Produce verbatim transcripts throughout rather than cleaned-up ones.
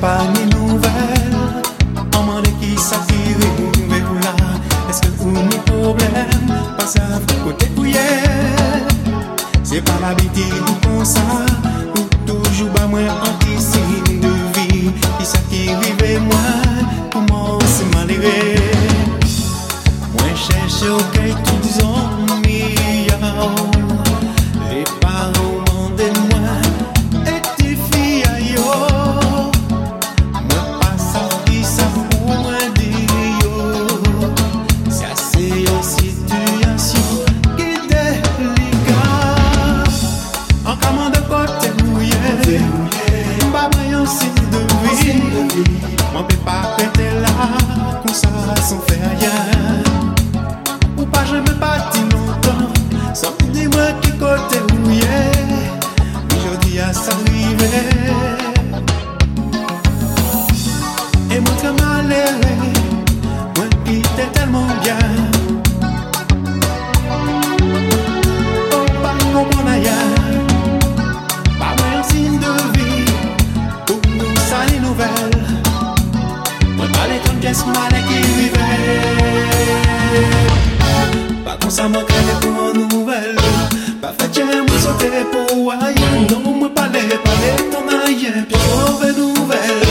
pas ni nouvelles. On m'a dit qui ça qui arrive ou là. Est-ce que vous ni problème? Pas ça, côté couillère. C'est pas l'habitude comme ça. Ou toujours bas moins anti-signe de vie. Qui ça qui arrive moi? Comment c'est malheureux? Moi cherche au quai tous en milliards. Les parents m'ont de moi. Et tes filles ailleurs. Moi pas ça qui ça pour moi dire. C'est assez une situation qui est délicate. En camant de côté mouillé. Pas moyen signe de vie. Moi peut pas péter là. Comme ça sans faire rien. Ou pas je me pas dit longtemps. Sans dis-moi qui côté mouillé. Aujourd'hui à s'arriver. Et moi très malheureux. Moi qui t'ai tellement bien. Oh pas comprendre ailleurs. Pas moyen signe de vie. Pour nous ça les nouvelles. Moi pas les tonnes pièces malais qui vivent. Pas comme ça manquer pour une nouvelle. Pas fait tiens moi sauter pour ailleurs. Non moi pas les parler ton ailleurs. Puis sauver nouvelle.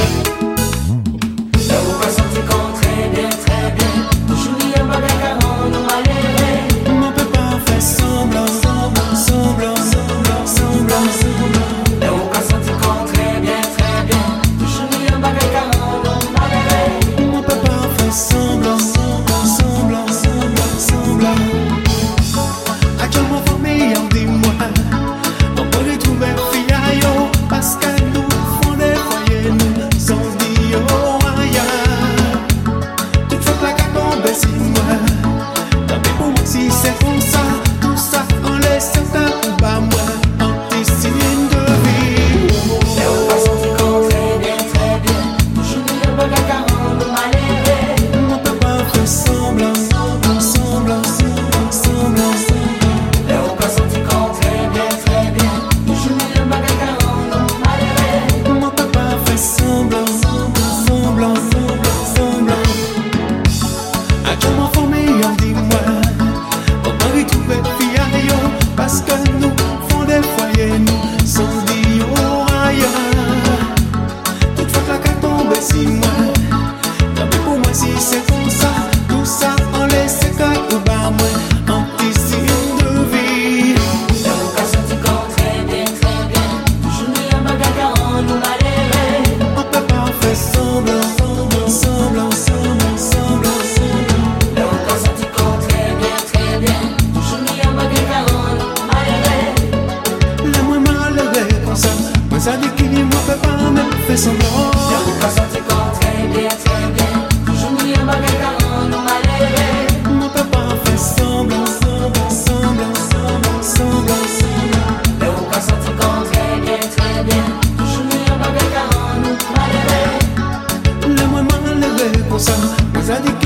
Là vous pas senti qu'on très bien, très bien. Toujours il y a pas d'accaron, nous malheureux. On peut pas faire semblant, semblant, semblant, semblant, semblant, semblant. Là vous pas senti qu'on très bien, très bien. Toujours il y a pas d'accaron, nous malheureux. On peut pas faire semblant, semblant, semblant, semblant, semblant. Actuellement famille, en dis-moi. On peut retrouver fille ailleurs. Parce que nous font des foyers, nous sans dire rien. Toute fois que la carte tombe, c'est moi. Tant pis pour moi si c'est comme ça. Tout ça en laisse certains ou pas moi. Anti-signe de vie. Là vous pas senti qu'on très bien, très bien. Toujours il y a pas d'accaron, nous malheureux. On peut pas faire semblant, semblant, semblant, semblant, semblant, semblant. Là vous pas senti qu'on très bien, très bien. Toujours il y a pas d'accaron, nous malheureux. On peut pas faire semblant, semblant, semblant, semblant, semblant. Actuellement famille, on dis-moi. On peut retrouver fille ailleurs. Parce que nous font des foyers, nous sans dire rien. Toutefois que la carte tombe, c'est moi. Tant pis pour moi si c'est comme ça. Tout ça en laisse qu'à ou bas moi. Anti-signe de vie. Là vous pas senti qu'on très bien, très bien. Toujours il y a pas d'accaron, nous malheureux. On peut pas faire semblant, semblant, semblant, semblant, semblant, semblant. Là vous pas senti qu'on très bien, très bien. Toujours il y a pas d'accaron, nous malheureux. Le moins malheureux comme ça. Moi ça dit qu'il moi peut pas même faire semblant. Là vous pas senti qu'on très bien, très bien. Toujours il y a pas d'accaron, nous malheureux. On peut pas faire semblant, semblant, semblant, semblant, semblant, semblant. Là vous pas senti qu'on très bien, très bien. Toujours il y a pas d'accaron, nous malheureux. Le moins malheureux comme ça. Moi ça dit